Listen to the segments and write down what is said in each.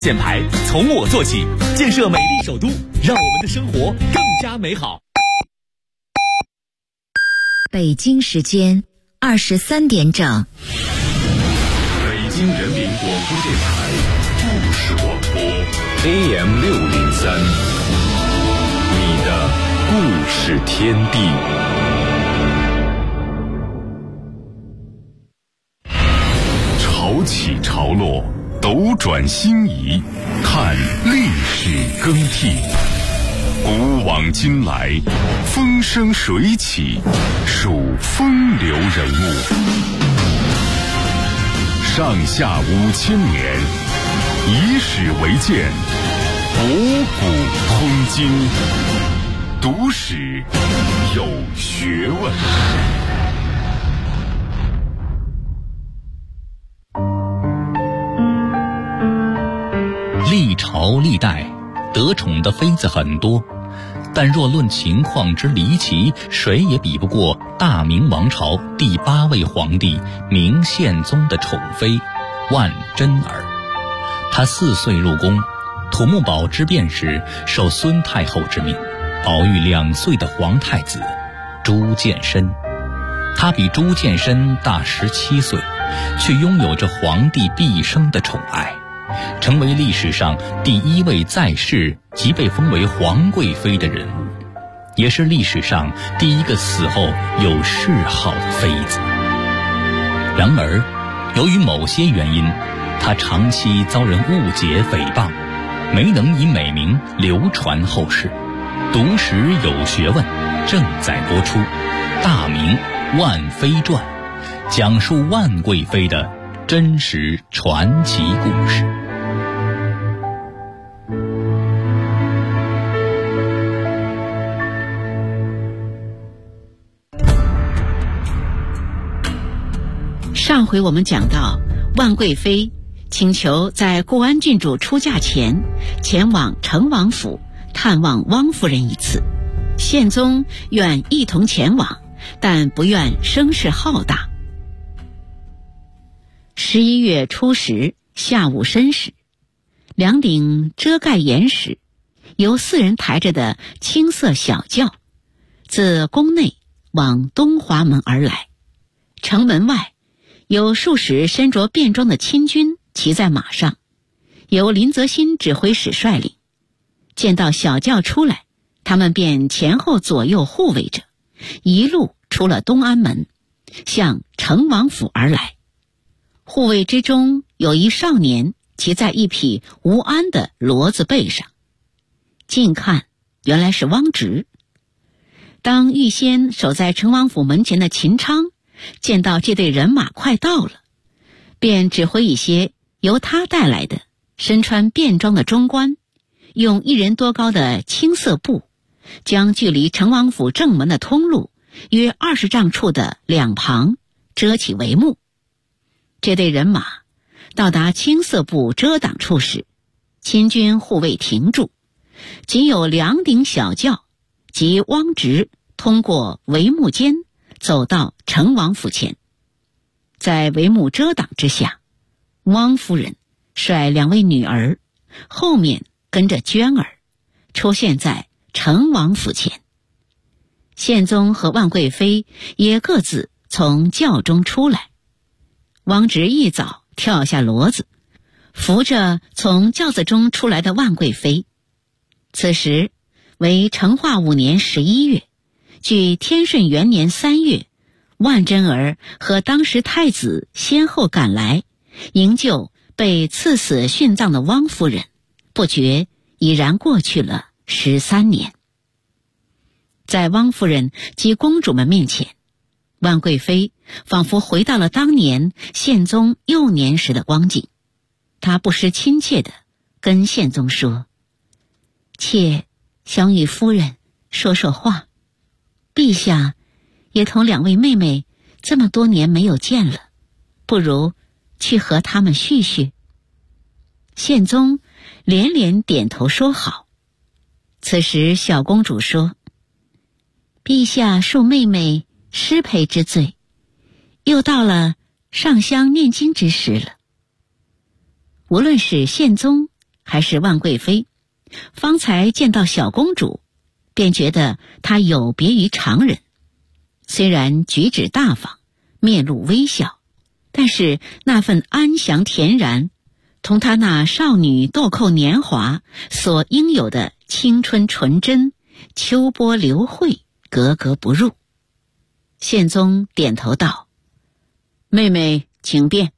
建牌从我做起，建设美丽首都，让我们的生活更加美好。 北京时间23点整。 北京人民广播电台故事广播 AM603，你的故事天地。潮起潮落，斗转星移，看历史更替，古往今来，风生水起，数风流人物。上下5000年，以史为鉴，博古通今，读史有学问。 历朝历代得宠的妃子很多，但若论情况之离奇，谁也比不过大明王朝第8位皇帝明宪宗的宠妃万贞儿。她4岁入宫，土木堡之变时受孙太后之命，保育2岁的皇太子朱见深。她比朱见深大17岁，却拥有着皇帝毕生的宠爱，成为历史上第1位在世即被封为皇贵妃的人物，也是历史上第1个死后有谥号的妃子。然而，由于某些原因，她长期遭人误解诽谤，没能以美名流传后世。读史有学问正在播出《大明万妃传》，讲述万贵妃的真实传奇故事。 上回我们讲到，万贵妃请求在固安郡主出嫁前前往成王府探望汪夫人一次，宪宗愿一同前往，但不愿声势浩大。11月初10下午申时，2顶遮盖严实由4人抬着的青色小轿自宫内往东华门而来。城门外有数十身着便装的亲军骑在马上，由林则新指挥使率领。见到小轿出来，他们便前后左右护卫着，一路出了东安门，向成王府而来。护卫之中有一少年骑在一匹吴安的骡子背上，近看原来是汪直。当预先守在成王府门前的秦昌见到这队人马快到了，便指挥一些由他带来的身穿便装的中官，用1人多高的青色布将距离成王府正门的通路约20丈处的两旁遮起帷幕。这队人马到达青色布遮挡处时，亲军护卫停住，仅有2顶小轿及汪直通过帷幕间走到成王府前。在帷幕遮挡之下，汪夫人率2位女儿，后面跟着娟儿，出现在成王府前。宪宗和万贵妃也各自从轿中出来。汪直一早跳下骡子，扶着从轿子中出来的万贵妃。此时为成化5年11月，距天顺元年3月，万贞儿和当时太子先后赶来营救被赐死殉葬的汪夫人，不觉已然过去了13年。在汪夫人及公主们面前，万贵妃仿佛回到了当年宪宗幼年时的光景。她不失亲切地跟宪宗说：“妾想与夫人说说话，陛下也同2位妹妹这么多年没有见了，不如去和他们叙叙。”宪宗连连点头说好。此时小公主说：“陛下恕妹妹失陪之罪，又到了上香念经之时了。”无论是宪宗还是万贵妃，方才见到小公主，便觉得她有别于常人。虽然举止大方，面露微笑，但是那份安详恬然，同她那少女豆蔻年华所应有的青春纯真、秋波流慧格格不入。宪宗点头道：“妹妹请便。”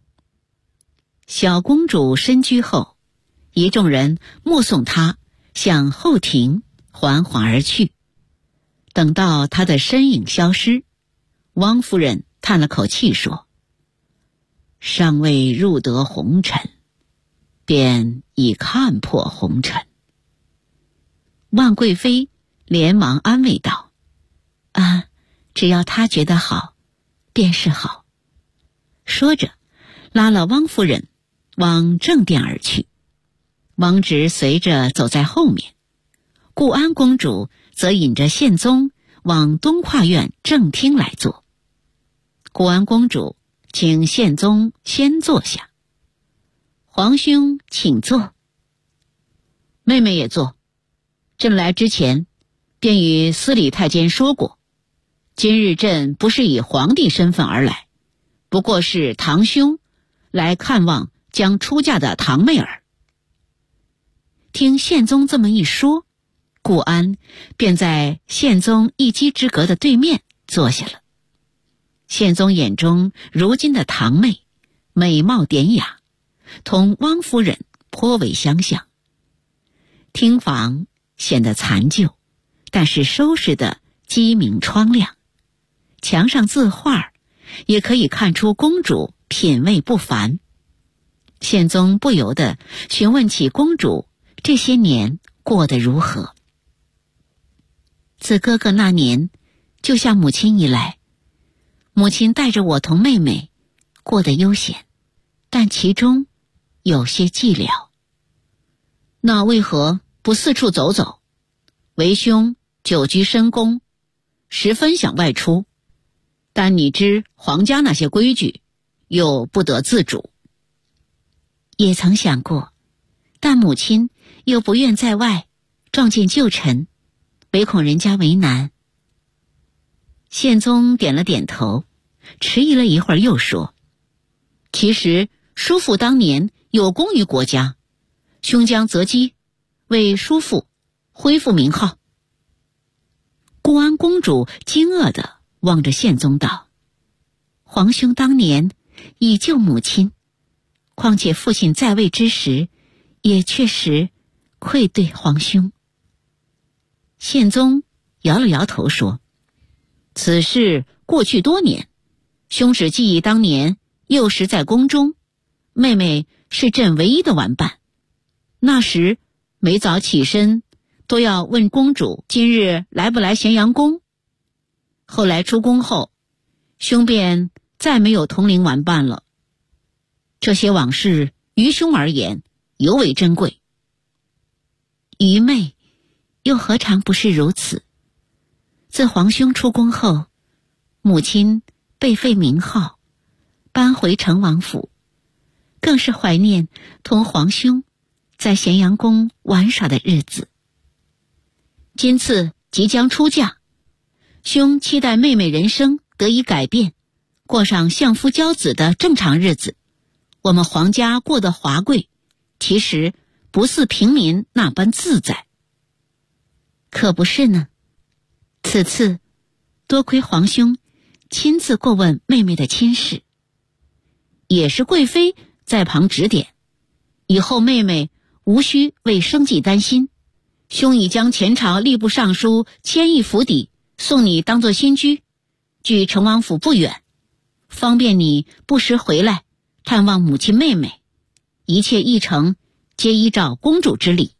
小公主身居后，一众人目送她向后庭缓缓而去。等到她的身影消失，汪夫人叹了口气说：“尚未入得红尘，便已看破红尘。”万贵妃连忙安慰道：“只要她觉得好，便是好。”说着，拉了汪夫人往正殿而去。汪直随着走在后面，顾安公主则引着宪宗往东跨院正厅来坐。顾安公主请宪宗先坐下。皇兄请坐。妹妹也坐。朕来之前便与司礼太监说过，今日朕不是以皇帝身份而来，不过是堂兄来看望将出嫁的堂妹儿。听宪宗这么一说，顾安便在宪宗一机之隔的对面坐下了。宪宗眼中如今的堂妹美貌典雅，同汪夫人颇为相像。厅房显得残旧，但是收拾得机明窗亮，墙上字画也可以看出公主品味不凡。宪宗不由得询问起公主这些年过得如何。自哥哥那年救下母亲以来，母亲带着我同妹妹过得悠闲，但其中有些寂寥。那为何不四处走走？为兄久居深宫，十分想外出，但你知皇家那些规矩，又不得自主。也曾想过，但母亲又不愿在外撞见旧臣，唯恐人家为难。宪宗点了点头，迟疑了一会儿又说：“其实叔父当年有功于国家，兄将择机为叔父恢复名号。”顾安公主惊愕地望着宪宗道：“皇兄当年以救母亲，况且父亲在位之时，也确实愧对皇兄。”宪宗摇了摇头说：“此事过去多年，兄只记忆当年幼时在宫中，妹妹是朕唯一的玩伴。那时每早起身都要问公主今日来不来咸阳宫。后来出宫后，兄便再没有同龄玩伴了。这些往事于兄而言尤为珍贵。愚昧又何尝不是如此？自皇兄出宫后，母亲被废名号，搬回成王府，更是怀念同皇兄在咸阳宫玩耍的日子。今次即将出嫁，兄期待妹妹人生得以改变，过上相夫教子的正常日子。我们皇家过得华贵，其实不似平民那般自在。可不是呢，此次多亏皇兄亲自过问妹妹的亲事，也是贵妃在旁指点，以后妹妹无需为生计担心。兄已将前朝吏部尚书千亿府邸送你当作新居，距成王府不远，方便你不时回来探望母亲妹妹，一切议程皆依照公主之礼。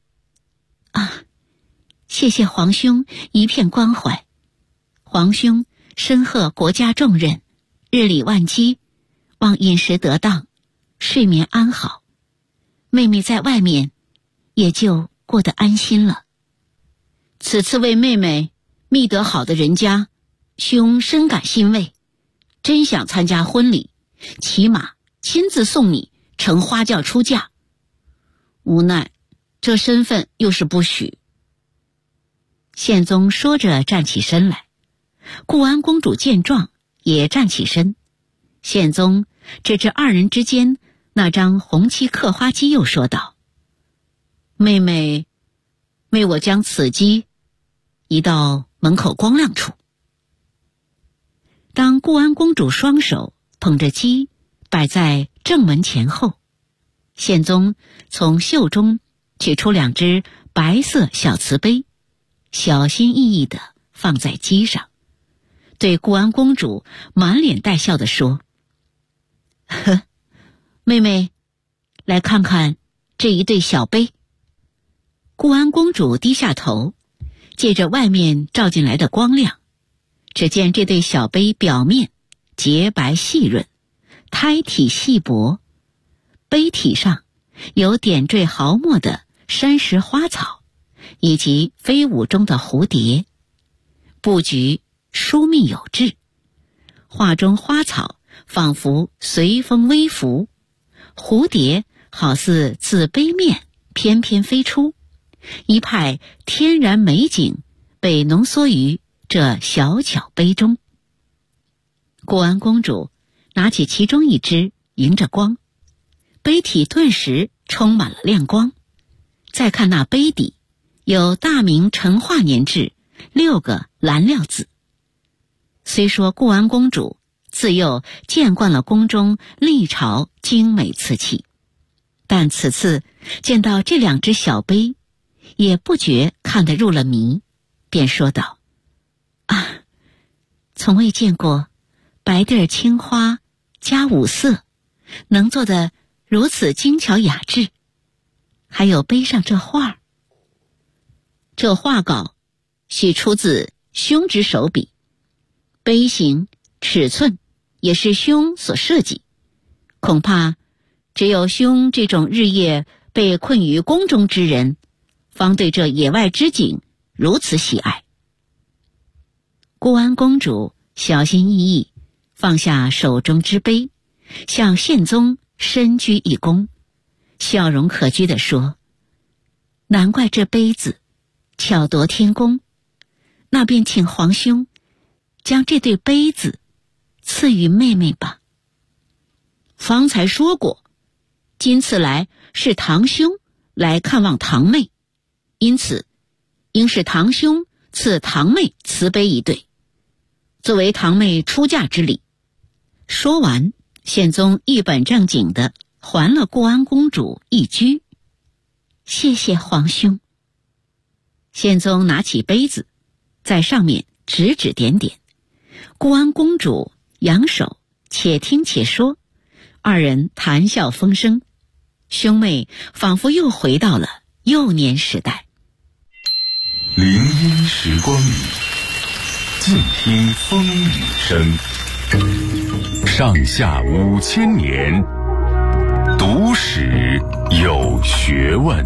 谢谢皇兄一片关怀。皇兄身荷国家重任，日理万机，望饮食得当，睡眠安好，妹妹在外面也就过得安心了。此次为妹妹觅得好的人家，兄深感欣慰，真想参加婚礼，起码亲自送你乘花轿出嫁。 无奈这身份又是不许。宪宗说着站起身来，固安公主见状也站起身。宪宗指着二人之间那张红漆刻花机，又说道：妹妹为我将此机移到门口光亮处。当固安公主双手捧着鸡摆在正门前后，宪宗从袖中取出2只白色小瓷杯，小心翼翼地放在鸡上，对固安公主满脸带笑地说：呵，妹妹，来看看这一对小杯。固安公主低下头，借着外面照进来的光亮，只见这对小杯表面洁白细润，胎体细薄，杯体上有点缀毫末的山石花草，以及飞舞中的蝴蝶，布局疏密有致。画中花草仿佛随风微拂，蝴蝶好似自杯面翩翩飞出，一派天然美景被浓缩于这小巧杯中。固安公主拿起其中一只，迎着光，杯体顿时充满了亮光。再看那杯底，有大明成化年制6个蓝料字。虽说固安公主自幼见惯了宫中历朝精美瓷器，但此次见到这2只小杯，也不觉看得入了迷，便说道：啊，从未见过白地儿青花加五色能做得如此精巧雅致，还有杯上这画。这画稿系出自兄之手笔，杯形尺寸也是兄所设计，恐怕只有兄这种日夜被困于宫中之人，方对这野外之景如此喜爱。固安公主小心翼翼放下手中之杯，向宪宗深鞠一躬，笑容可掬地说：难怪这杯子巧夺天工，那便请皇兄将这对杯子赐予妹妹吧。方才说过，今次来是堂兄来看望堂妹，因此应是堂兄赐堂妹瓷杯一对，作为堂妹出嫁之礼。说完，宪宗一本正经地还了固安公主一鞠：谢谢皇兄。宪宗拿起杯子，在上面指指点点。固安公主扬手，且听且说，二人谈笑风生，兄妹仿佛又回到了幼年时代。 林荫时光里，静听风雨声。上下5000年，读史有学问。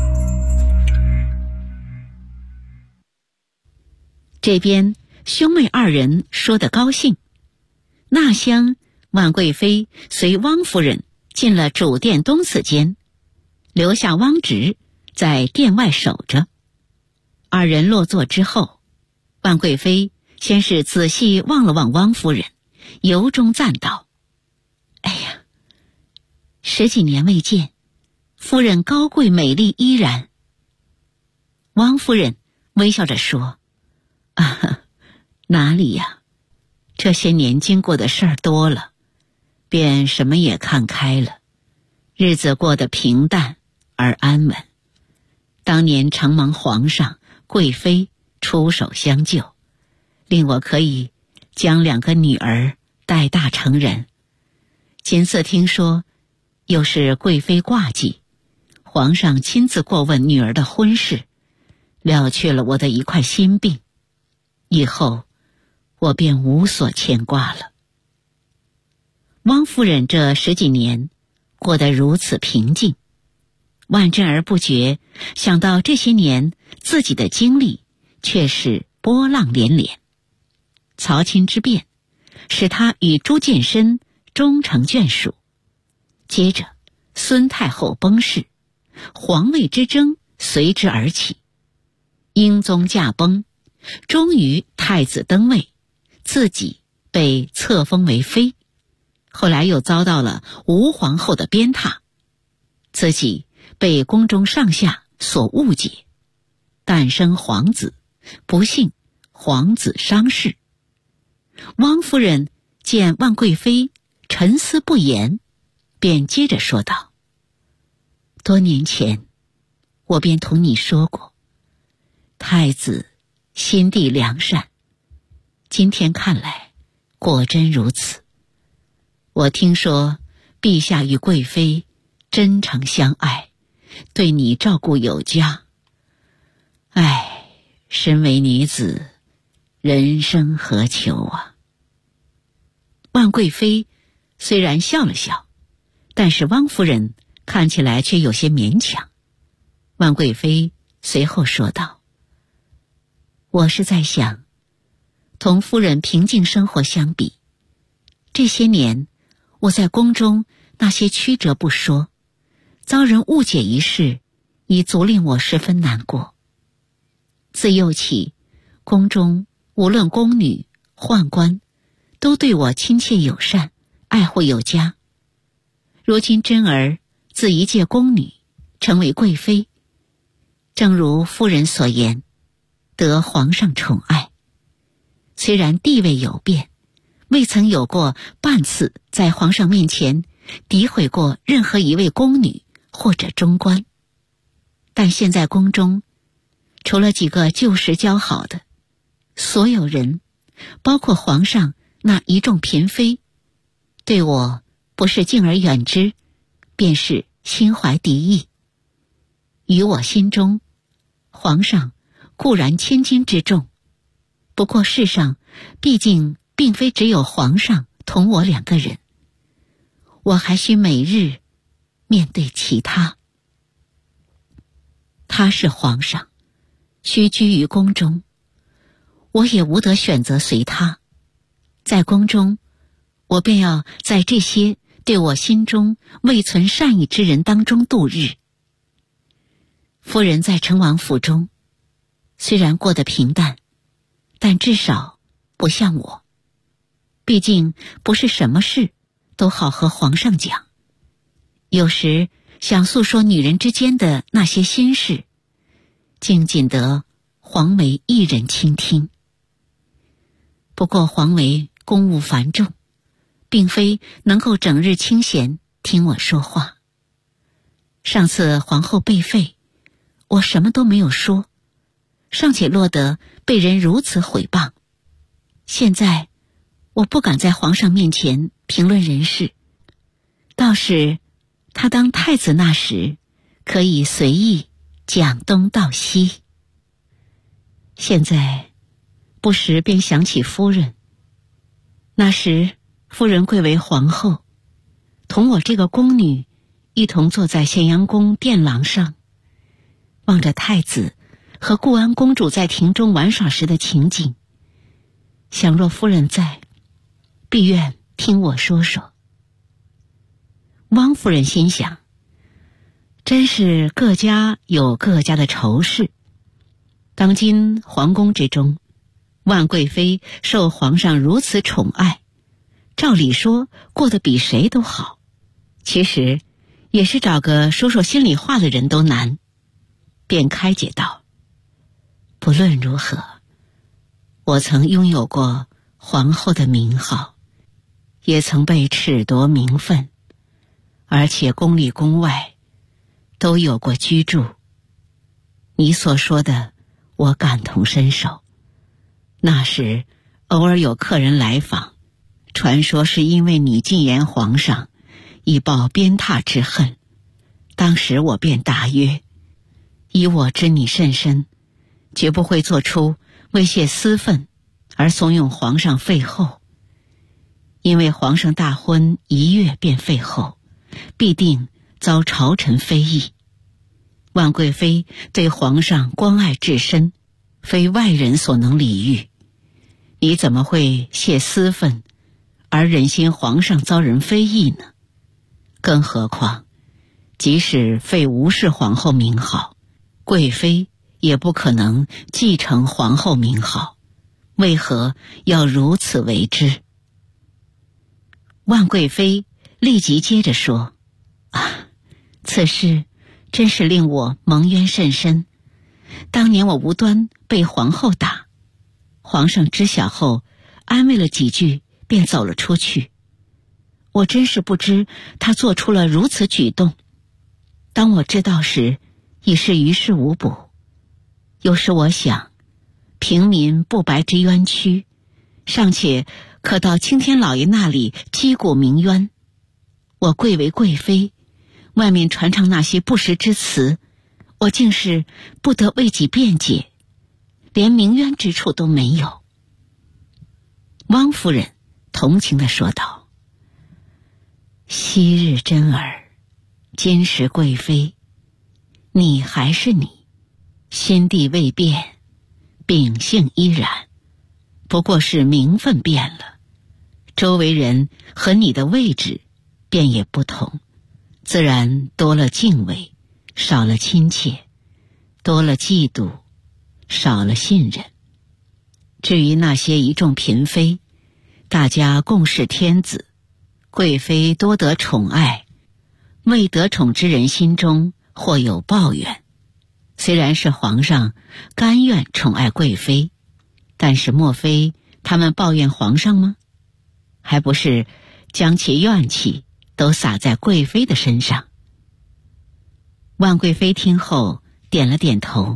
这边兄妹2人说得高兴，那厢婉贵妃随汪夫人进了主殿东次间，留下汪直在殿外守着。2人落座之后，婉贵妃先是仔细望了望汪夫人，由衷赞道：哎呀，10几年未见，夫人高贵美丽依然。汪夫人微笑着说：啊，哪里呀，这些年经过的事儿多了，便什么也看开了，日子过得平淡而安稳。当年承蒙皇上贵妃出手相救，令我可以将2个女儿带大成人。今次听说又是贵妃挂记，皇上亲自过问女儿的婚事，了却了我的一块心病，以后我便无所牵挂了。汪夫人这10几年过得如此平静，万珍儿不觉想到这些年自己的经历却是波浪连连。曹钦之变使他与朱见深终成眷属，接着孙太后崩逝， 皇位之争随之而起。英宗驾崩，终于太子登位，自己被册封为妃，后来又遭到了吴皇后的鞭挞，自己被宫中上下所误解，诞生皇子，不幸皇子伤逝。汪夫人见万贵妃沉思不言，便接着说道：多年前我便同你说过，太子心地良善，今天看来果真如此。我听说陛下与贵妃真诚相爱，对你照顾有加。唉，身为女子，人生何求啊。万贵妃虽然笑了笑，但是汪夫人看起来却有些勉强。万贵妃随后说道：我是在想，同夫人平静生活相比，这些年我在宫中那些曲折不说，遭人误解一事，已足令我十分难过。自幼起，宫中无论宫女、宦官，都对我亲切友善，爱护有加。如今真儿自一介宫女成为贵妃，正如夫人所言，得皇上宠爱，虽然地位有变，未曾有过半次在皇上面前诋毁过任何一位宫女或者中官，但现在宫中除了几个旧时交好的，所有人，包括皇上那一众嫔妃，对我不是敬而远之，便是心怀敌意。于我心中，皇上固然千斤之重，不过世上毕竟并非只有皇上同我两个人，我还需每日面对其他。他是皇上，须居于宫中，我也无得选择随他。在宫中，我便要在这些对我心中未存善意之人当中度日。夫人在成王府中虽然过得平淡，但至少不像我，毕竟不是什么事都好和皇上讲，有时想诉说女人之间的那些心事，竟仅得皇维一人倾听。不过皇维公务繁重，并非能够整日清闲听我说话。上次皇后被废，我什么都没有说，尚且落得被人如此毁谤。现在我不敢在皇上面前评论人事，倒是他当太子那时，可以随意讲东道西。现在不时便想起夫人，那时夫人贵为皇后，同我这个宫女一同坐在咸阳宫殿廊上，望着太子和固安公主在庭中玩耍时的情景，想若夫人在，必愿听我说说。汪夫人心想，真是各家有各家的愁事。当今皇宫之中，万贵妃受皇上如此宠爱，照理说过得比谁都好，其实也是找个说说心里话的人都难。便开解道：不论如何，我曾拥有过皇后的名号，也曾被褫夺名分，而且宫里宫外都有过居住。你所说的我感同身受，那时偶尔有客人来访，传说是因为你进言皇上，以报鞭挞之恨。当时我便答曰，以我知你甚深，绝不会做出威胁私愤而怂恿皇上废后。因为皇上大婚1月便废后，必定遭朝臣非议。万贵妃对皇上关爱至深，非外人所能理喻。你怎么会泄私愤而忍心皇上遭人非议呢？更何况即使废吴氏皇后名号，贵妃也不可能继承皇后名号，为何要如此为之？万贵妃立即接着说：此事真是令我蒙冤甚深。当年我无端被皇后打，皇上知晓后安慰了几句便走了出去。我真是不知他做出了如此举动，当我知道时已是于事无补。有时我想，平民不白之冤屈，尚且可到青天老爷那里击鼓鸣冤。我贵为贵妃，外面传唱那些不实之词，我竟是不得为己辩解，连鸣冤之处都没有。汪夫人同情地说道：昔日真儿，今时贵妃，你还是你，心地未变，秉性依然，不过是名分变了，周围人和你的位置便也不同，自然多了敬畏，少了亲切，多了嫉妒，少了信任。至于那些一众嫔妃，大家共是天子，贵妃多得宠爱，未得宠之人心中或有抱怨。虽然是皇上甘愿宠爱贵妃，但是莫非他们抱怨皇上吗？还不是将其怨气都撒在贵妃的身上。万贵妃听后点了点头：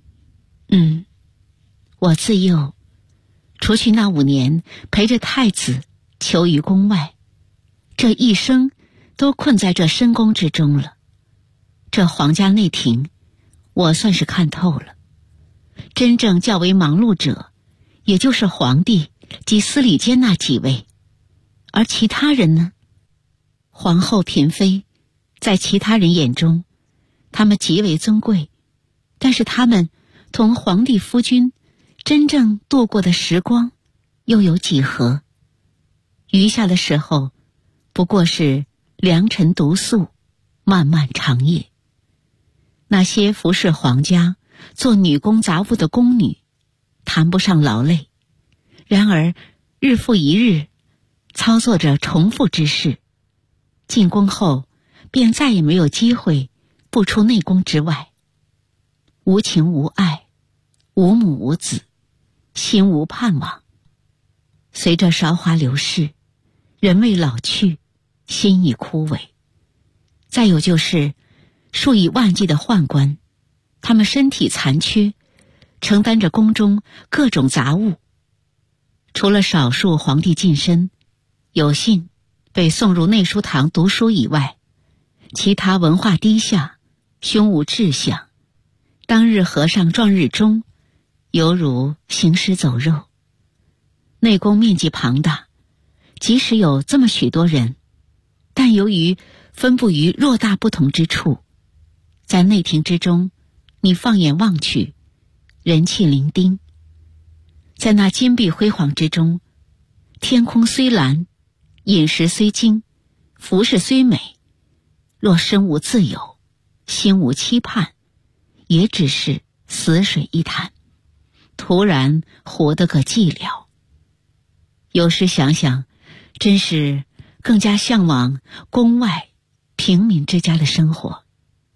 我自幼除去那5年陪着太子求于宫外，这一生都困在这深宫之中了。这皇家内廷我算是看透了，真正较为忙碌者也就是皇帝及司礼监那几位，而其他人呢？皇后嫔妃在其他人眼中他们极为尊贵，但是他们同皇帝夫君真正度过的时光又有几何？余下的时候不过是良辰独宿，漫漫长夜。那些服侍皇家做女工杂物的宫女谈不上劳累，然而日复一日操作着重复之事，进宫后便再也没有机会不出内宫之外。无情无爱，无母无子，心无盼望。随着韶华流逝，人未老去，心已枯萎。再有就是数以万计的宦官，他们身体残缺，承担着宫中各种杂物。除了少数皇帝近身有幸被送入内书堂读书以外，其他文化低下，胸无志向，当日和尚撞日中，犹如行尸走肉。内宫面积庞大，即使有这么许多人，但由于分布于偌大不同之处，在内廷之中，你放眼望去，人气伶仃。在那金碧辉煌之中，天空虽蓝，饮食虽精，服饰虽美，若身无自由，心无期盼，也只是死水一潭，突然活得个寂寥。有时想想，真是更加向往宫外平民之家的生活。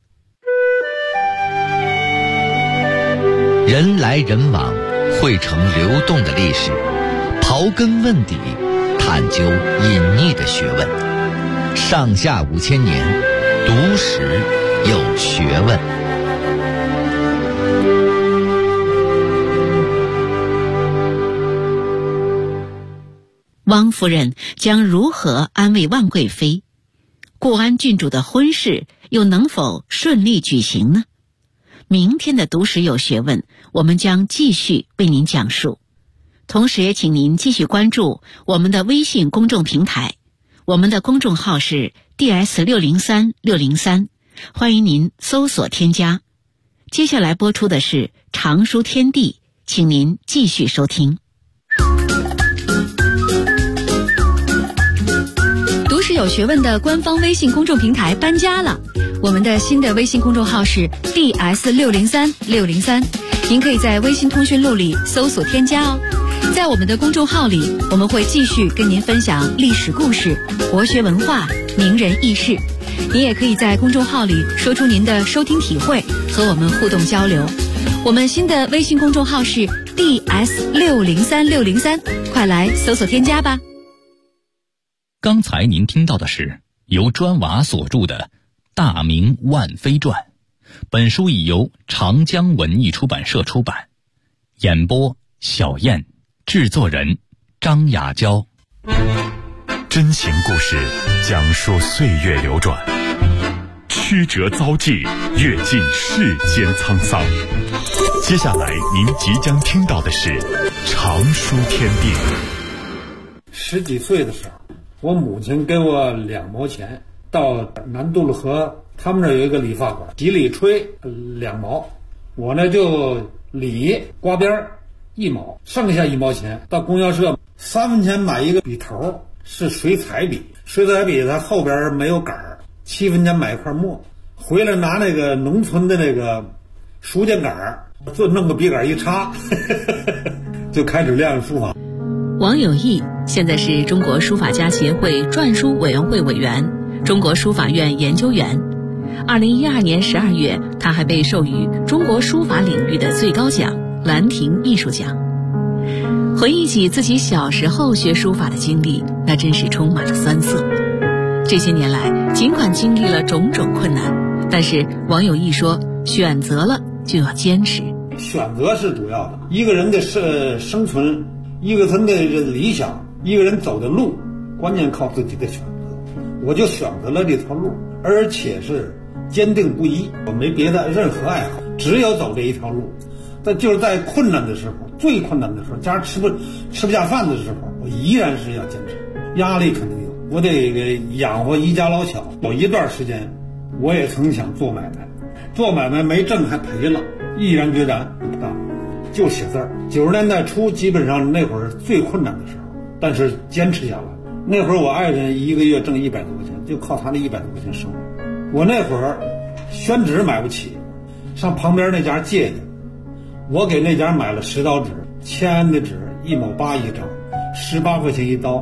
人来人往，汇成流动的历史，刨根问底，探究隐匿的学问。上下5000年，读史有学问。 汪夫人将如何安慰万贵妃？固安郡主的婚事又能否顺利举行呢？明天的读史有学问，我们将继续为您讲述。同时也请您继续关注我们的微信公众平台，我们的公众号是 DS603603，欢迎您搜索添加。接下来播出的是常书天地，请您继续收听。 读史有学问的官方微信公众平台搬家了， 我们的新的微信公众号是 DS603603，您可以在微信通讯录里搜索添加哦。在我们的公众号里，我们会继续跟您分享历史故事、国学文化、名人轶事。您也可以在公众号里说出您的收听体会，和我们互动交流。我们新的微信公众号是 DS603603，快来搜索添加吧。 刚才您听到的是由砖瓦所著的《大明万妃传》，本书已由长江文艺出版社出版。演播小燕，制作人张雅娇。 真情故事讲述岁月流转，曲折遭际，阅尽世间沧桑。接下来您即将听到的是常书天地。 10几岁的时候，我母亲给我2毛钱，到南渡路河他们那有一个理发馆，几里吹2毛，我呢就理刮边1毛，剩下1毛钱到供销社3分钱买一个笔头，是水彩笔，水彩笔它后边没有杆，7分钱买一块墨，回来拿那个农村的那个书架杆，就弄个笔杆一插就开始练书法。 王有义现在是中国书法家协会篆书委员会委员、中国书法院研究员。2012年12月，他还被授予中国书法领域的最高奖兰亭艺术奖。回忆起自己小时候学书法的经历，那真是充满了酸涩。这些年来，尽管经历了种种困难，但是王有义说，选择了就要坚持。 选择是主要的，一个人的生存，一个人的理想，一个人走的路，关键靠自己的选择。我就选择了这条路，而且是坚定不移，我没别的任何爱好，只有走这一条路。但就是在困难的时候，最困难的时候，家吃不下饭的时候，我依然是要坚持。压力肯定有，我得给养活一家老小。有一段时间，我也曾想做买卖，做买卖没挣还赔了，毅然决然不干，就写字儿。90年代初，基本上那会儿最困难的时候，但是坚持下来。那会儿我爱人1个月挣100多块钱，就靠他那100多块钱生活。我那会儿宣纸买不起，上旁边那家借的，我给那家买了10刀纸，签的纸1毛8一张，18块钱一刀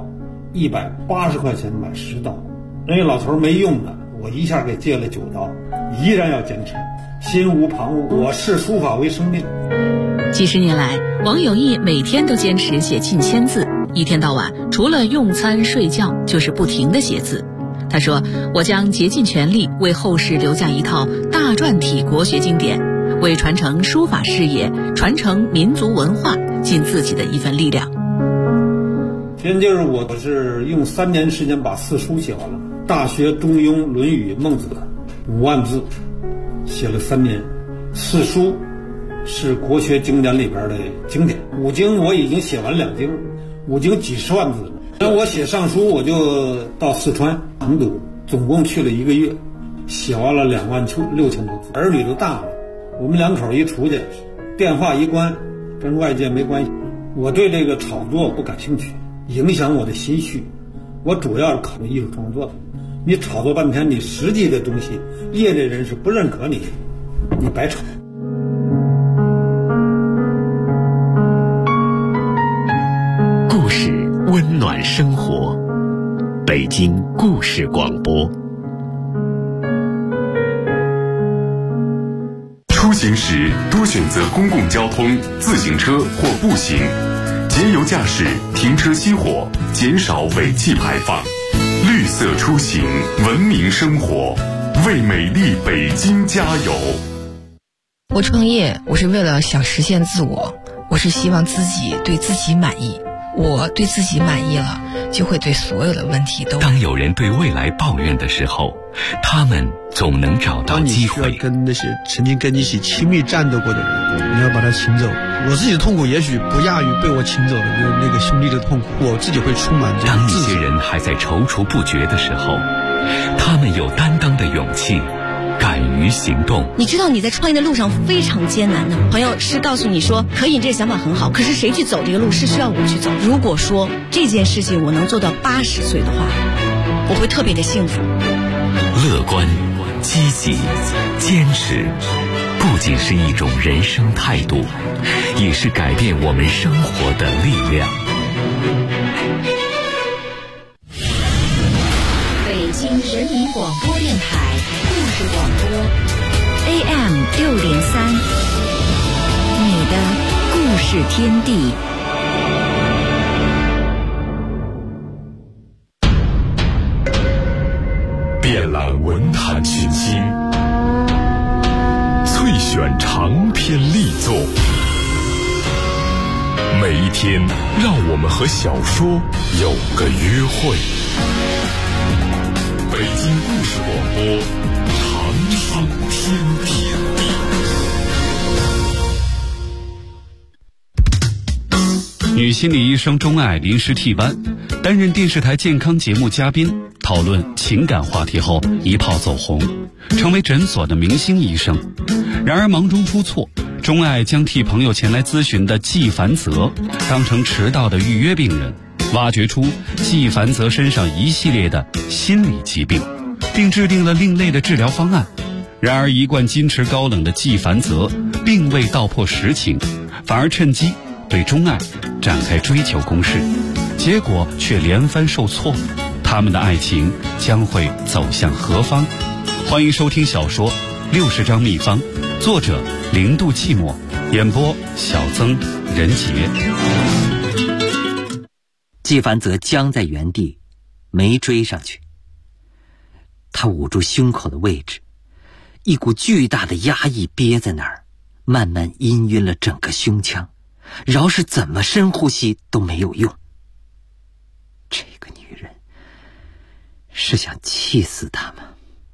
，180块钱买10刀。人家老头没用的，我一下给借了9刀，依然要坚持，心无旁骛，我视书法为生命。 几十年来，王有义每天都坚持写近1000字，一天到晚除了用餐睡觉就是不停地写字。他说，我将竭尽全力为后世留下一套大篆体国学经典，为传承书法事业、传承民族文化尽自己的一份力量。 先就是我是用3年时间把4书写完了，《大学》《中庸》《论语》《孟子》5万字，写了3年。4书是国学经典里边的经典，5经我已经写完2经，5经几10万字了。那我写上书，我就到四川成都，总共去了1个月，写完了26000多字。儿女都大了，我们2口一出去，电话一关，跟外界没关系。我对这个炒作不感兴趣，影响我的心绪。我主要是考虑艺术创作的。你炒作半天，你实际的东西，业内人士不认可你，你白炒。 故事温暖生活，北京故事广播。 出行时多选择公共交通、自行车或步行，节油驾驶，停车熄火，减少尾气排放。绿色出行，文明生活，为美丽北京加油。 我创业，我是为了想实现自我，我是希望自己对自己满意。我对自己满意了，就会对所有的问题都。 当有人对未来抱怨的时候，他们总能找到机会。 当你需要跟那些曾经跟你一起亲密战斗过的人，你要把他请走。我自己的痛苦也许不亚于被我请走的那个兄弟的痛苦，我自己会充满这当一些人还在踌躇不决的时候，他们有担当的勇气，敢于行动。 你知道你在创业的路上非常艰难的，朋友是告诉你说可以，这个想法很好，可是谁去走这个路是需要我去走。如果说这件事情我能做到80岁的话，我会特别的幸福。 乐观、 积极、坚持，不仅是一种人生态度，也是改变我们生活的力量。 北京人民广播电台故事广播 AM603，你的故事天地。 遍览文坛群星，萃选长篇力作，每一天让我们和小说有个约会。北京故事广播，长寿天地。 女心理医生钟爱临时替班，担任电视台健康节目嘉宾，讨论情感话题后一炮走红，成为诊所的明星医生。然而忙中出错，钟爱将替朋友前来咨询的纪凡泽当成迟到的预约病人，挖掘出纪凡泽身上一系列的心理疾病，并制定了另类的治疗方案。然而一贯矜持高冷的纪凡泽并未道破实情，反而趁机对钟爱展开追求攻势，结果却连番受挫。他们的爱情将会走向何方？欢迎收听小说《60张秘方》，作者0度寂寞，演播小曾、任杰。 纪凡泽僵在原地，没追上去。他捂住胸口的位置，一股巨大的压抑憋在那儿，慢慢氤氲了整个胸腔，饶是怎么深呼吸都没有用。这个女人是想气死他吗？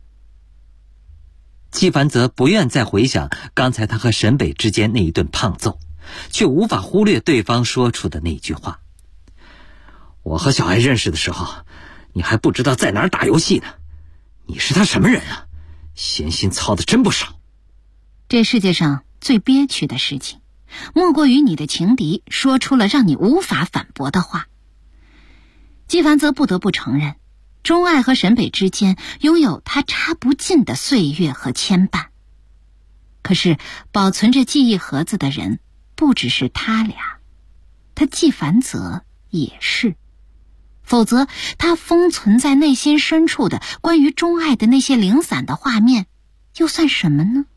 纪凡泽不愿再回想刚才他和沈北之间那一顿胖揍，却无法忽略对方说出的那句话：我和小爱认识的时候，你还不知道在哪儿打游戏呢，你是他什么人啊？闲心操的真不少。 这世界上最憋屈的事情，莫过于你的情敌说出了让你无法反驳的话。纪凡泽不得不承认，钟爱和沈北之间拥有他插不尽的岁月和牵绊。可是保存着记忆盒子的人不只是他俩，他纪凡泽也是。否则他封存在内心深处的关于钟爱的那些零散的画面又算什么呢？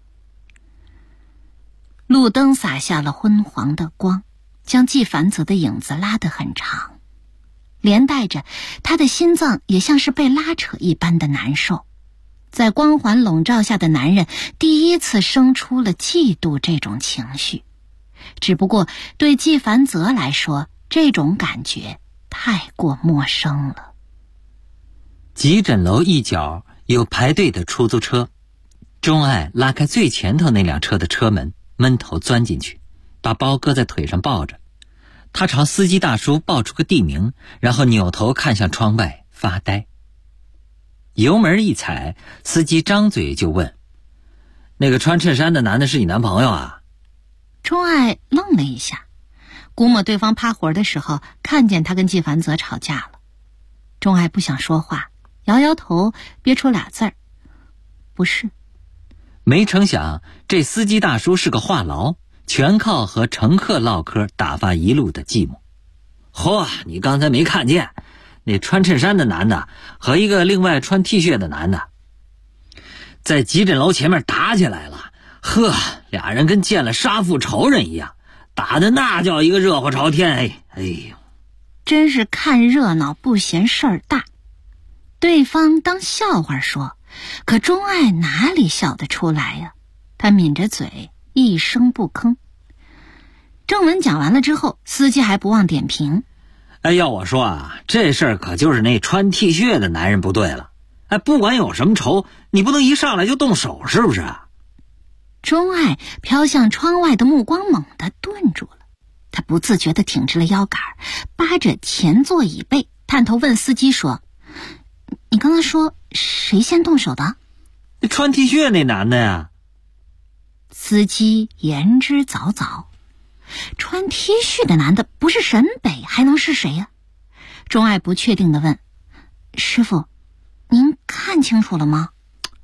路灯洒下了昏黄的光，将纪凡泽的影子拉得很长，连带着他的心脏也像是被拉扯一般的难受。在光环笼罩下的男人第一次生出了嫉妒这种情绪，只不过对纪凡泽来说，这种感觉太过陌生了。 急诊楼一角有排队的出租车，钟爱拉开最前头那辆车的车门，闷头钻进去，把包搁在腿上抱着。他朝司机大叔报出个地名，然后扭头看向窗外发呆。油门一踩，司机张嘴就问：那个穿衬衫的男的是你男朋友啊？ 钟爱愣了一下，估摸对方趴活的时候看见他跟纪凡泽吵架了。钟爱不想说话，摇摇头，憋出俩字儿：不是。 没成想这司机大叔是个话痨，全靠和乘客唠嗑打发一路的寂寞。嚯，你刚才没看见那穿衬衫的男的和一个另外穿 T 恤的男的在急诊楼前面打起来了？呵，俩人跟见了杀父仇人一样，打的那叫一个热火朝天。哎呦， 真是看热闹不嫌事儿大。对方当笑话说，可钟爱哪里笑得出来呀？他抿着嘴，一声不吭。正文讲完了之后，司机还不忘点评： 哎，要我说啊，这事儿可就是那穿 T 恤的男人不对了。哎，不管有什么仇，你不能一上来就动手，是不是？ 钟爱飘向窗外的目光猛地顿住了，他不自觉地挺直了腰杆，扒着前座椅背，探头问司机说：你刚才说谁先动手的？ 穿 T 恤那男的呀。 司机言之凿凿，穿 T 恤的男的不是沈北还能是谁呀？钟爱不确定地问：师傅，您看清楚了吗？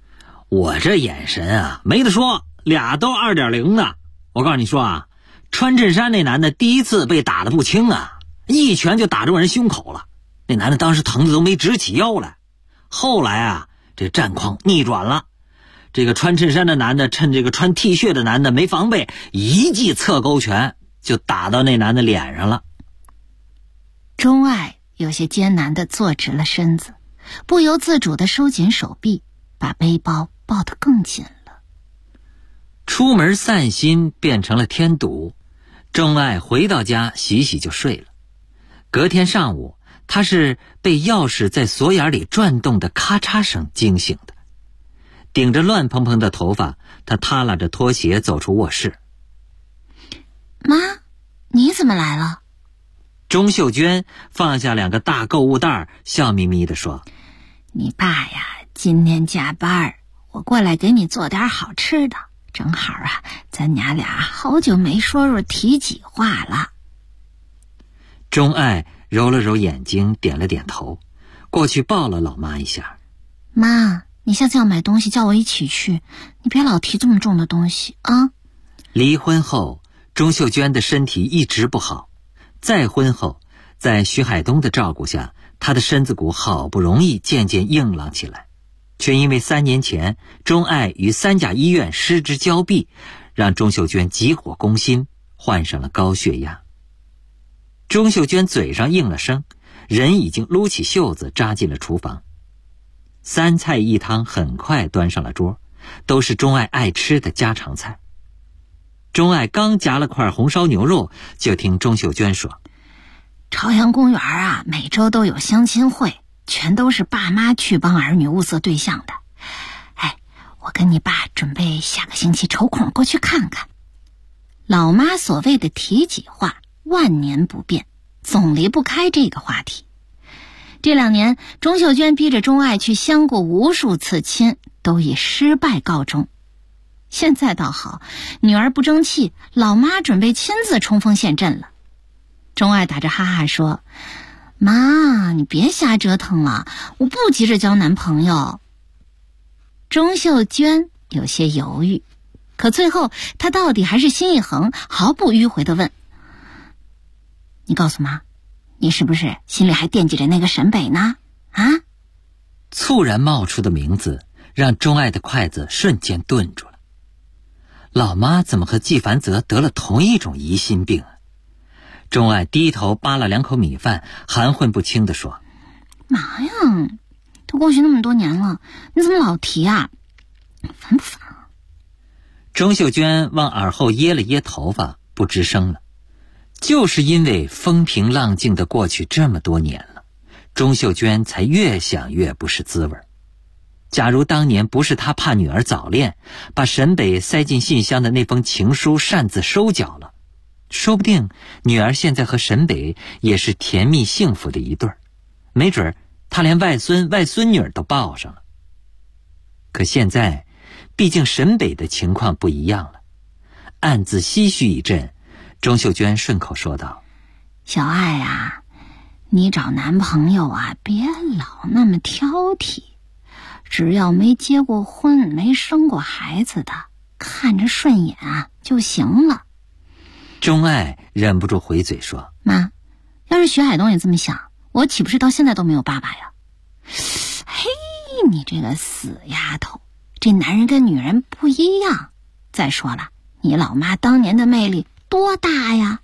我这眼神啊，没得说，俩都2.0的。我告诉你说啊，穿衬衫那男的第一次被打得不轻啊，一拳就打中人胸口了。那男的当时疼得都没直起腰来。后来啊，这战况逆转了，这个穿衬衫的男的趁这个穿 T 恤的男的没防备，一记侧勾拳就打到那男的脸上了。 钟爱有些艰难地坐直了身子，不由自主地收紧手臂，把背包抱得更紧了。 出门散心变成了添堵，钟爱回到家洗洗就睡了。隔天上午，他是被钥匙在锁眼里转动的咔嚓声惊醒的。顶着乱蓬蓬的头发，他踏拉着拖鞋走出卧室。 妈，你怎么来了？ 钟秀娟放下2个大购物袋，笑眯眯地说： 你爸呀，今天加班，我过来给你做点好吃的，正好啊，咱娘俩好久没说体己话了。 钟爱揉了揉眼睛，点了点头，过去抱了老妈一下。 妈，你下次要买东西叫我一起去，你别老提这么重的东西啊。 离婚后，钟秀娟的身体一直不好。再婚后，在徐海东的照顾下，她的身子骨好不容易渐渐硬朗起来，却因为3年前钟爱与3甲医院失之交臂，让钟秀娟急火攻心，患上了高血压。钟秀娟嘴上应了声，人已经撸起袖子扎进了厨房。3菜1汤很快端上了桌，都是钟爱爱吃的家常菜。钟爱刚夹了块红烧牛肉，就听钟秀娟说： 朝阳公园啊，每周都有相亲会，全都是爸妈去帮儿女物色对象的。哎，我跟你爸准备下个星期抽空过去看看。老妈所谓的体己话万年不变，总离不开这个话题。这2年，钟秀娟逼着钟爱去相过无数次亲，都以失败告终。现在倒好，女儿不争气，老妈准备亲自冲锋陷阵了。钟爱打着哈哈说：妈，你别瞎折腾了，我不急着交男朋友。钟秀娟有些犹豫，可最后她到底还是心一横，毫不迂回地问：你告诉妈，你是不是心里还惦记着那个沈北呢？啊？ 猝然冒出的名字让钟爱的筷子瞬间顿住了。老妈怎么和纪凡泽得了同一种疑心病啊？钟爱低头扒了2口米饭，含混不清地说： 妈呀，都过去那么多年了，你怎么老提啊？烦不烦啊？ 钟秀娟往耳后掖了掖头发，不吱声了。就是因为风平浪静的过去这么多年了，钟秀娟才越想越不是滋味。假如当年不是她怕女儿早恋，把沈北塞进信箱的那封情书擅自收缴了，说不定女儿现在和沈北也是甜蜜幸福的一对儿，没准她连外孙外孙女都抱上了。可现在毕竟沈北的情况不一样了，暗自唏嘘一阵，钟秀娟顺口说道： 小爱啊，你找男朋友啊，别老那么挑剔，只要没结过婚没生过孩子的，看着顺眼啊就行了。 钟爱忍不住回嘴说： 妈，要是徐海东也这么想，我岂不是到现在都没有爸爸呀？嘿，你这个死丫头，这男人跟女人不一样。再说了，你老妈当年的魅力多大呀？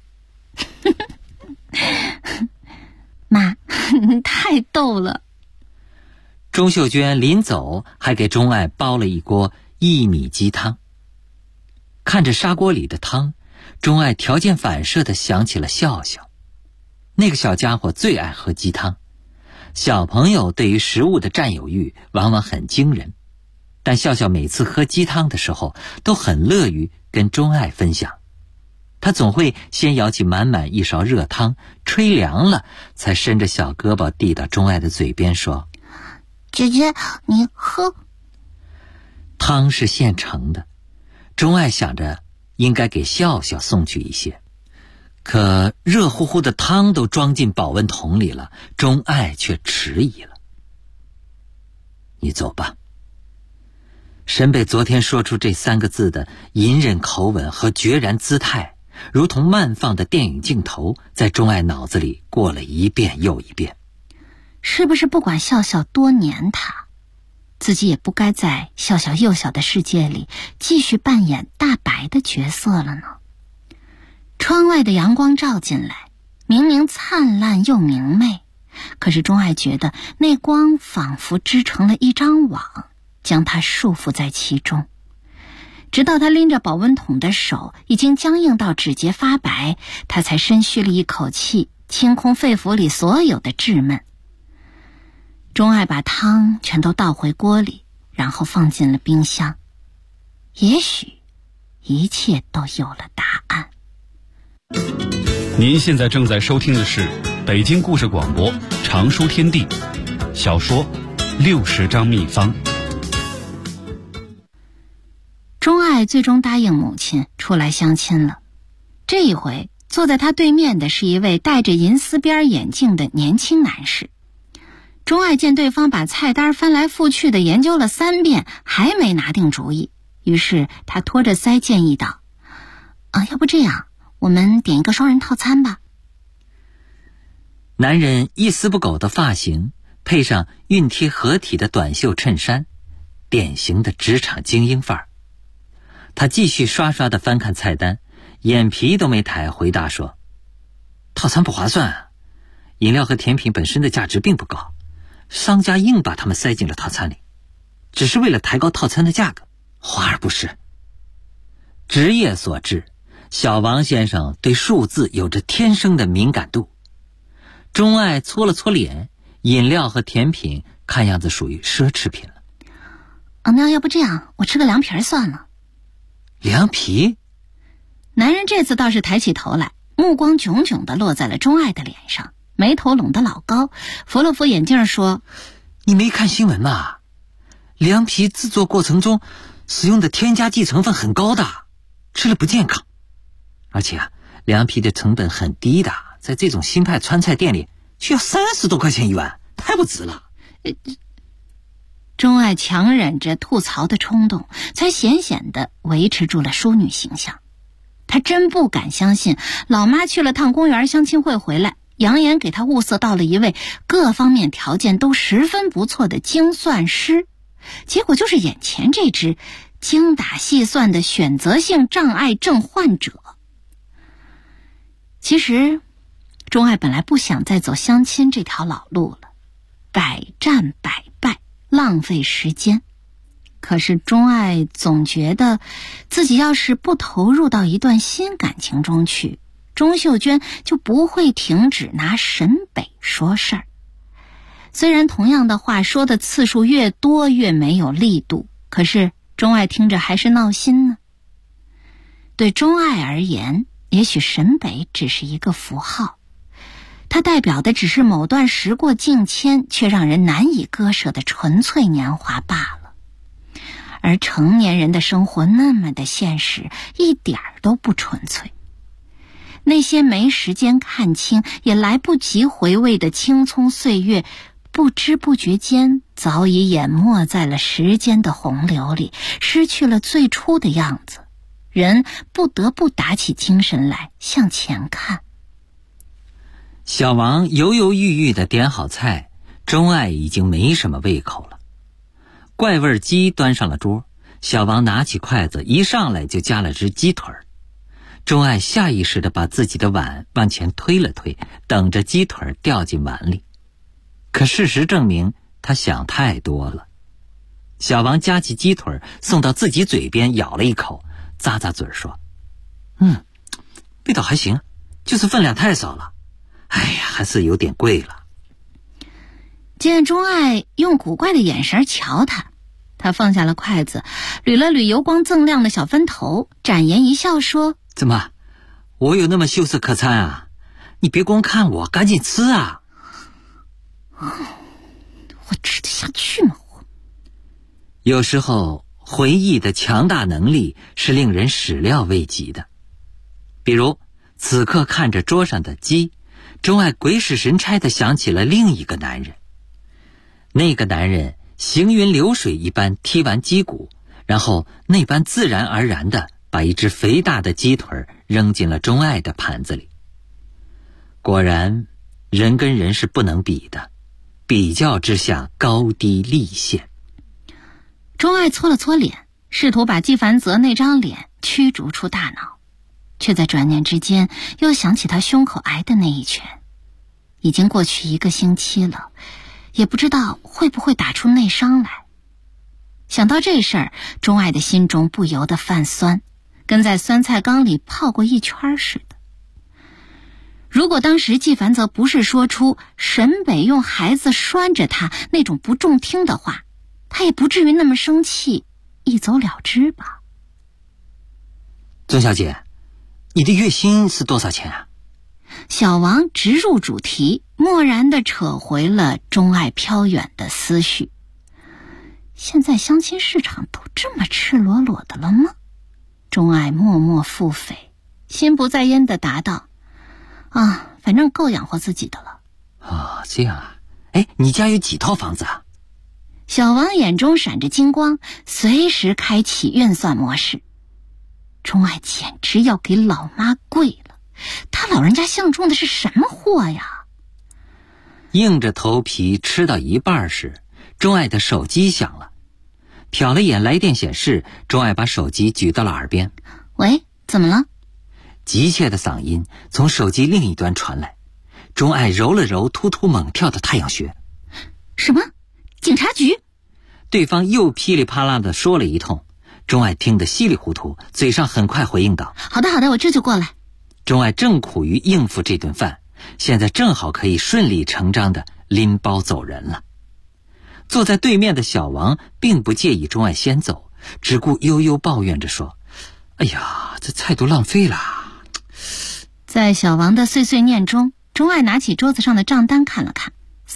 妈，你太逗了。 钟秀娟临走还给钟爱煲了一锅薏米鸡汤。看着砂锅里的汤，钟爱条件反射地想起了笑笑。那个小家伙最爱喝鸡汤。小朋友对于食物的占有欲往往很惊人，但笑笑每次喝鸡汤的时候都很乐于跟钟爱分享。他总会先舀起满满一勺热汤，吹凉了才伸着小胳膊递到钟爱的嘴边说： 姐姐，你喝。 汤是现成的，钟爱想着应该给笑笑送去一些，可热乎乎的汤都装进保温桶里了，钟爱却迟疑了。你走吧。 沈北昨天说出这3个字的隐忍口吻和决然姿态，如同慢放的电影镜头，在钟爱脑子里过了一遍又一遍。 是不是不管笑笑多黏他，自己也不该在笑笑幼小的世界里继续扮演大白的角色了呢？窗外的阳光照进来，明明灿烂又明媚，可是钟爱觉得那光仿佛织成了一张网，将他束缚在其中。直到他拎着保温桶的手已经僵硬到指节发白，他才深吁了一口气，清空肺腑里所有的稚闷。钟爱把汤全都倒回锅里，然后放进了冰箱。也许一切都有了答案。 您现在正在收听的是北京故事广播长书天地小说60张秘方。 钟爱最终答应母亲出来相亲了。这一回坐在他对面的是一位戴着银丝边眼镜的年轻男士。钟爱见对方把菜单翻来覆去的研究了3遍，还没拿定主意，于是他托着腮建议道：要不这样，我们点一个双人套餐吧。 男人一丝不苟的发型，配上熨贴合体的短袖衬衫，典型的职场精英范儿。他继续刷刷的翻看菜单，眼皮都没抬，回答说：套餐不划算啊，饮料和甜品本身的价值并不高，商家硬把它们塞进了套餐里，只是为了抬高套餐的价格，华而不实。职业所致，小王先生对数字有着天生的敏感度。钟爱搓了搓脸，饮料和甜品看样子属于奢侈品了。 那要不这样，我吃个凉皮算了。 凉皮？ 男人这次倒是抬起头来，目光炯炯地落在了钟爱的脸上，眉头拢得老高，扶了扶眼镜说： 你没看新闻吗？凉皮制作过程中使用的添加剂成分很高的，吃了不健康。而且凉皮的成本很低的，在这种新派川菜店里需要30多块钱一碗，太不值了。 钟爱强忍着吐槽的冲动，才险险地维持住了淑女形象。她真不敢相信，老妈去了趟公园相亲会回来，扬言给她物色到了一位各方面条件都十分不错的精算师，结果就是眼前这只精打细算的选择性障碍症患者。其实钟爱本来不想再走相亲这条老路了，百战百败，浪费时间。可是钟爱总觉得自己要是不投入到一段新感情中去，钟秀娟就不会停止拿沈北说事儿。虽然同样的话说的次数越多越没有力度，可是钟爱听着还是闹心呢。对钟爱而言，也许沈北只是一个符号，它代表的只是某段时过境迁却让人难以割舍的纯粹年华罢了。而成年人的生活那么的现实，一点儿都不纯粹。那些没时间看清也来不及回味的青葱岁月，不知不觉间早已淹没在了时间的洪流里，失去了最初的样子。人不得不打起精神来向前看。 小王犹犹豫豫地点好菜，钟爱已经没什么胃口了。怪味鸡端上了桌，小王拿起筷子，一上来就夹了只鸡腿。钟爱下意识地把自己的碗往前推了推，等着鸡腿掉进碗里。可事实证明，他想太多了。小王夹起鸡腿送到自己嘴边，咬了一口，咂咂嘴说：味道还行，就是分量太少了。哎呀，还是有点贵了。 见钟爱用古怪的眼神瞧他，他放下了筷子，捋了捋油光锃亮的小分头，展颜一笑说： 怎么，我有那么秀色可餐啊？你别光看我，赶紧吃啊！ 我吃得下去吗？ 有时候回忆的强大能力是令人始料未及的。比如此刻看着桌上的鸡，钟爱鬼使神差地想起了另一个男人。那个男人行云流水一般踢完鸡骨， 然后那般自然而然地把一只肥大的鸡腿扔进了钟爱的盘子里。果然，人跟人是不能比的，比较之下高低立现。 钟爱搓了搓脸，试图把纪凡泽那张脸驱逐出大脑，却在转念之间又想起他胸口挨的那一拳。已经过去1个星期了，也不知道会不会打出内伤来。想到这事儿，钟爱的心中不由得泛酸，跟在酸菜缸里泡过一圈似的。如果当时纪凡泽不是说出沈北用孩子拴着他那种不中听的话，他也不至于那么生气，一走了之吧。 曾小姐，你的月薪是多少钱啊？ 小王直入主题，漠然地扯回了钟爱飘远的思绪。现在相亲市场都这么赤裸裸的了吗？钟爱默默腹诽，心不在焉地答道：反正够养活自己的了。 这样啊。你家有几套房子啊？ 小王眼中闪着金光，随时开启运算模式。钟爱简直要给老妈跪了，他老人家相中的是什么货呀？ 硬着头皮吃到一半时，钟爱的手机响了。瞟了眼来电显示，钟爱把手机举到了耳边。 喂，怎么了？ 急切的嗓音从手机另一端传来。钟爱揉了揉突突猛跳的太阳穴。 什么？警察局？ 对方又噼里啪啦地说了一通，钟爱听得稀里糊涂，嘴上很快回应道： 好的，我这就过来。 钟爱正苦于应付这顿饭，现在正好可以顺理成章地拎包走人了。坐在对面的小王并不介意钟爱先走，只顾悠悠抱怨着说：哎呀，这菜都浪费了。 在小王的碎碎念中，钟爱拿起桌子上的账单看了看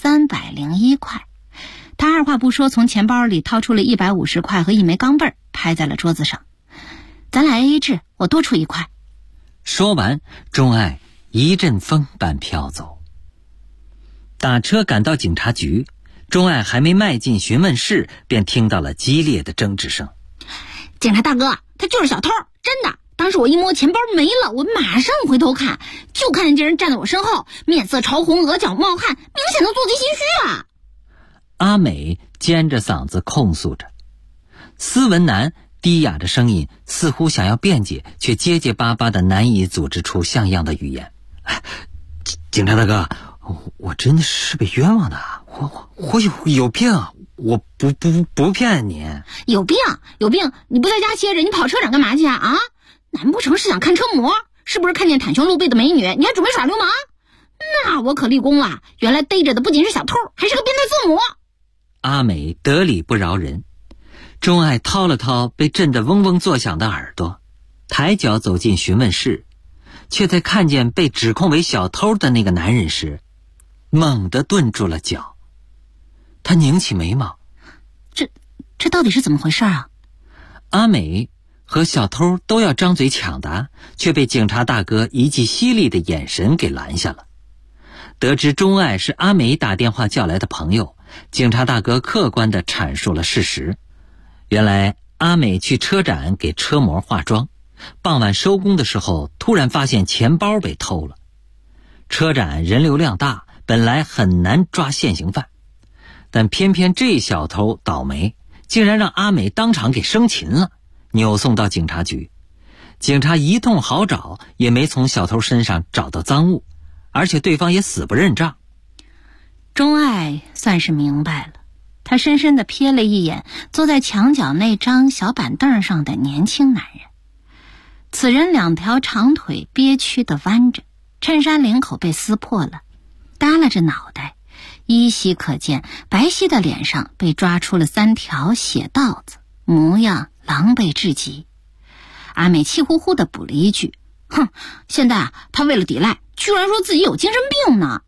，301块。他二话不说，从钱包里掏出了150块和一枚钢镚，拍在了桌子上。咱俩 AA 制，我多出1块。 说完，钟爱一阵风般飘走。打车赶到警察局，钟爱还没迈进询问室，便听到了激烈的争执声。 警察大哥，他就是小偷，真的。当时我一摸钱包没了，我马上回头看，就看见这人站在我身后，面色潮红，额角冒汗，明显的做贼心虚啊。 阿美尖着嗓子控诉着。斯文男低哑的声音似乎想要辩解，却结结巴巴的难以组织出像样的语言。警察大哥，我真的是被冤枉的，我有病，我不骗你。 有病，你不在家歇着，你跑车展干嘛去啊？难不成是想看车模？是不是看见袒胸露背的美女，你还准备耍流氓？那我可立功了，原来逮着的不仅是小偷，还是个变态父母。 阿美得理不饶人。钟爱掏了掏被震得嗡嗡作响的耳朵，抬脚走进询问室，却在看见被指控为小偷的那个男人时，猛地顿住了脚。他拧起眉毛， 这到底是怎么回事啊？ 阿美和小偷都要张嘴抢答，却被警察大哥一记犀利的眼神给拦下了。得知钟爱是阿美打电话叫来的朋友，警察大哥客观地阐述了事实。原来阿美去车展给车模化妆，傍晚收工的时候突然发现钱包被偷了。车展人流量大，本来很难抓现行犯，但偏偏这小偷倒霉，竟然让阿美当场给生擒了，扭送到警察局。警察一通好找，也没从小偷身上找到赃物，而且对方也死不认账。 钟爱算是明白了，他深深地瞥了一眼坐在墙角那张小板凳上的年轻男人。此人2条长腿憋屈地弯着，衬衫领口被撕破了，耷拉着脑袋，依稀可见白皙的脸上被抓出了3条血道子，模样狼狈至极。阿美气呼呼地补了一句：哼，现在他为了抵赖，居然说自己有精神病呢。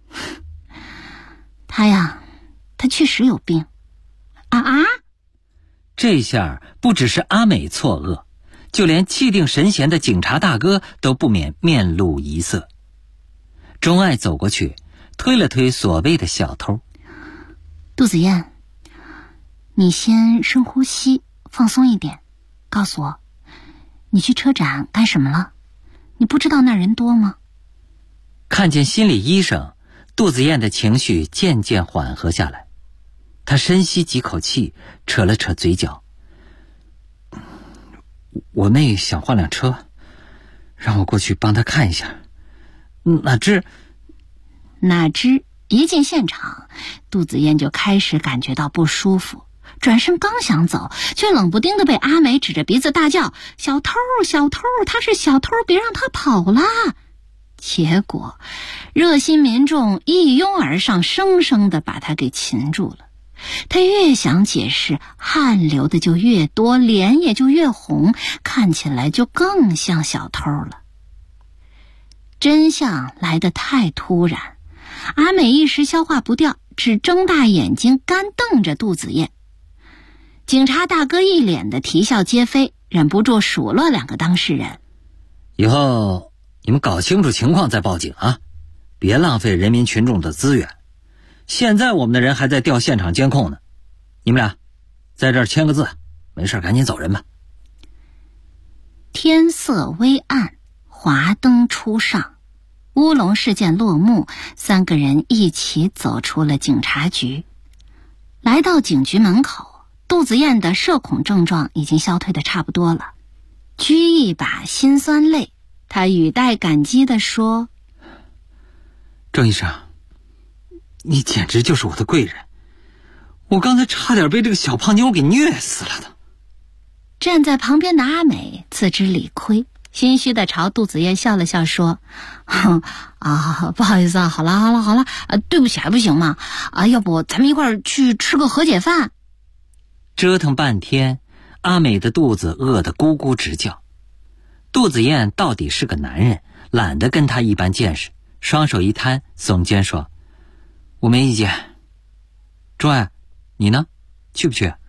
他确实有病。 这下不只是阿美错愕，就连气定神闲的警察大哥都不免面露疑色。钟爱走过去，推了推所谓的小偷。 杜子燕，你先深呼吸， 放松一点，告诉我，你去车展干什么了？你不知道那人多吗？ 看见心理医生，杜子燕的情绪渐渐缓和下来。她深吸几口气，扯了扯嘴角。我妹想换辆车，让我过去帮她看一下。哪知一进现场，杜子燕就开始感觉到不舒服，转身刚想走，却冷不丁的被阿美指着鼻子大叫：小偷，小偷，他是小偷，别让他跑了。结果热心民众一拥而上，生生的把他给擒住了。他越想解释，汗流的就越多，脸也就越红，看起来就更像小偷了。真相来得太突然，阿美一时消化不掉，只睁大眼睛干瞪着杜子燕。警察大哥一脸的啼笑皆非，忍不住数落两个当事人：以后你们搞清楚情况再报警啊，别浪费人民群众的资源。现在我们的人还在调现场监控呢，你们俩在这儿签个字，没事赶紧走人吧。天色微暗，华灯初上，乌龙事件落幕，三个人一起走出了警察局。来到警局门口，杜子燕的社恐症状已经消退得差不多了，掬一把辛酸泪，她语带感激地说：郑医生，你简直就是我的贵人，我刚才差点被这个小胖妞给虐死了的。站在旁边的阿美自知理亏，心虚的朝杜子燕笑了笑说：不好意思啊，好了，对不起还不行吗？要不咱们一块儿去吃个和解饭？折腾半天，阿美的肚子饿得咕咕直叫。杜子燕到底是个男人，懒得跟他一般见识，双手一摊，耸肩说：我没意见。钟爱，你呢？去不去？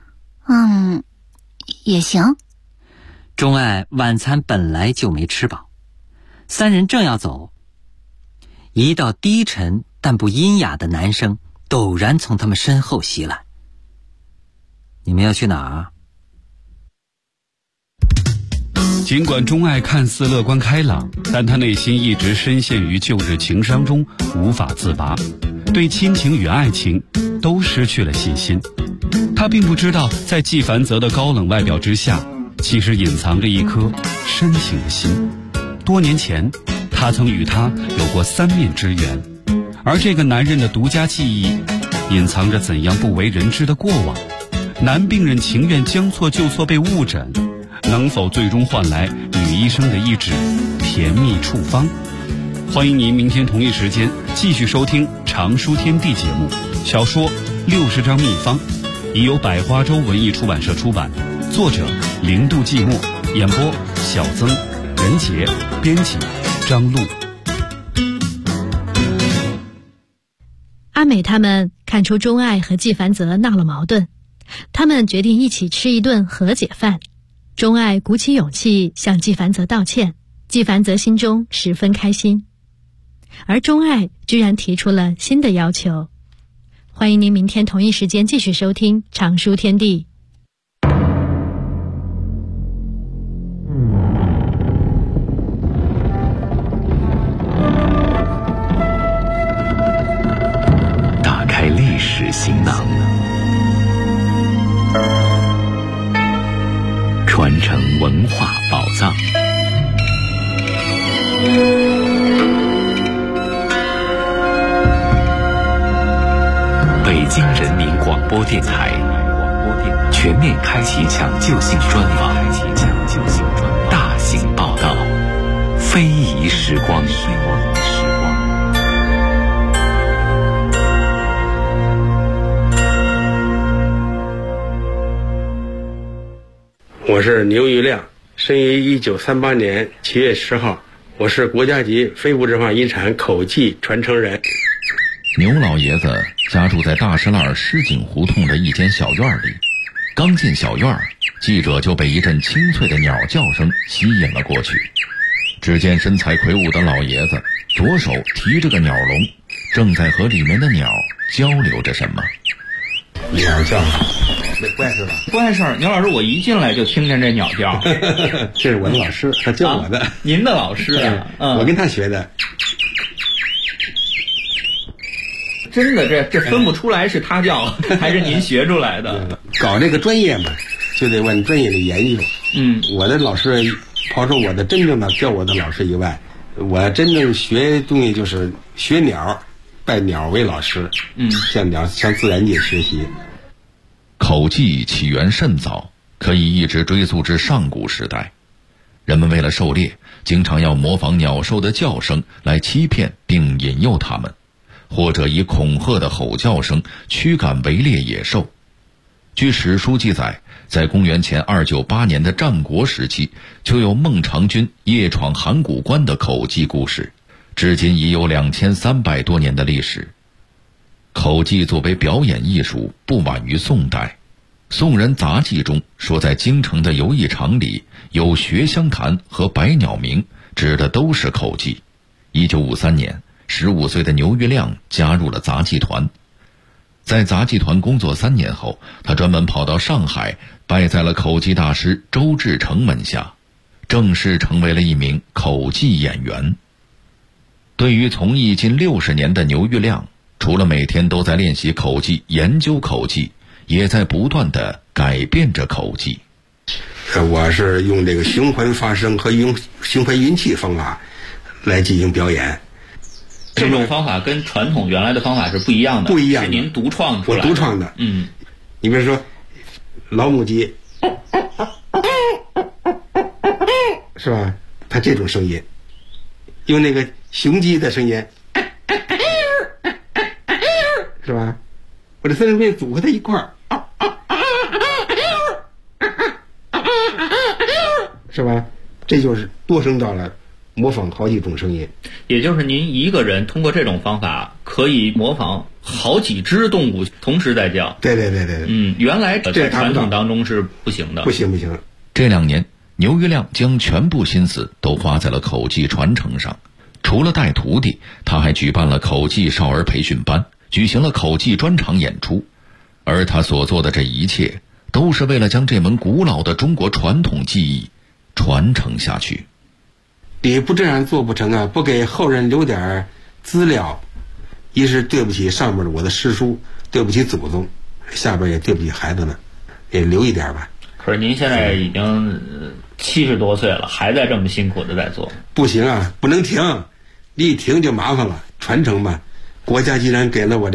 也行。钟爱晚餐本来就没吃饱，三人正要走，一道低沉但不阴哑的男声陡然从他们身后袭来：你们要去哪儿？ 尽管钟爱看似乐观开朗，但他内心一直深陷于旧日情伤中，无法自拔，对亲情与爱情都失去了信心。他并不知道，在纪梵泽的高冷外表之下，其实隐藏着一颗深情的心。多年前，他曾与他有过三面之缘，而这个男人的独家记忆，隐藏着怎样不为人知的过往。男病人情愿将错就错被误诊，能否最终换来女医生的一纸甜蜜处方？欢迎您明天同一时间继续收听《常书天地》节目。小说60张秘方已由百花洲文艺出版社出版，作者零度寂寞，演播小曾、任杰，编辑张璐。 阿美他们看出钟爱和纪梵泽闹了矛盾，他们决定一起吃一顿和解饭。钟爱鼓起勇气向纪梵泽道歉，纪梵泽心中十分开心，而钟爱居然提出了新的要求。欢迎您明天同一时间继续收听《常书天地》。 打开历史行囊，传承文化宝藏。北京人民广播电台全面开启抢救性专访，大型报道，非遗时光。 我是牛玉亮，生于1938年7月10号，我是国家级非物质文化遗产口技传承人。 牛老爷子家住在大石栏狮井胡同的一间小院里，刚进小院，记者就被一阵清脆的鸟叫声吸引了过去。只见身材魁梧的老爷子左手提着个鸟笼，正在和里面的鸟交流着什么。 鸟叫不碍事吧？ 不碍事。牛老师，我一进来就听见这鸟叫。 这是我的老师，他教我的。 您的老师啊？ 我跟他学的。 真的，这分不出来是他教还是您学出来的。 搞这个专业嘛，就得往专业里研究。我的老师，抛出我的真正的教我的老师以外，我真正学东西就是学鸟，拜鸟为老师。向自然界学习。 口技起源甚早，可以一直追溯至上古时代。人们为了狩猎，经常要模仿鸟兽的叫声来欺骗并引诱它们，或者以恐吓的吼叫声驱赶围猎野兽。据史书记载，在公元前298年的战国时期，就有孟尝君夜闯函谷关的口技故事，至今已有2300多年的历史。口技作为表演艺术，不晚于宋代。宋人杂记中说，在京城的游艺场里有学香弹和百鸟鸣，指的都是口技。1953年，15岁的牛玉亮加入了杂技团。在杂技团工作3年后，他专门跑到上海，拜在了口技大师周志成门下，正式成为了一名口技演员。对于从艺近60年的牛玉亮，除了每天都在练习口技、研究口技，也在不断地改变着口技。 我是用这个循环发声和用循环运气方法来进行表演。 这种方法跟传统原来的方法是不一样的， 不一样的， 是您独创出来的。 我独创的。你比如说老母鸡，是吧？它这种声音，用那个雄鸡的声音，是吧？我这三声变组合在一块儿，是吧？这就是多声道了，模仿好几种声音。 也就是您一个人通过这种方法可以模仿好几只动物同时在叫。 对。 原来在传统当中是不行的。 不行。 这2年，牛玉亮将全部心思都花在了口技传承上。除了带徒弟，他还举办了口技少儿培训班，举行了口技专场演出。而他所做的这一切，都是为了将这门古老的中国传统技艺传承下去。 你不这样做不成啊！不给后人留点资料，一是对不起上面的我的师叔，对不起祖宗，下边也对不起孩子们，也留一点吧。 可是您现在已经70多岁了，还在这么辛苦的在做。 不行啊，不能停，你一停就麻烦了。传承嘛，国家既然给了我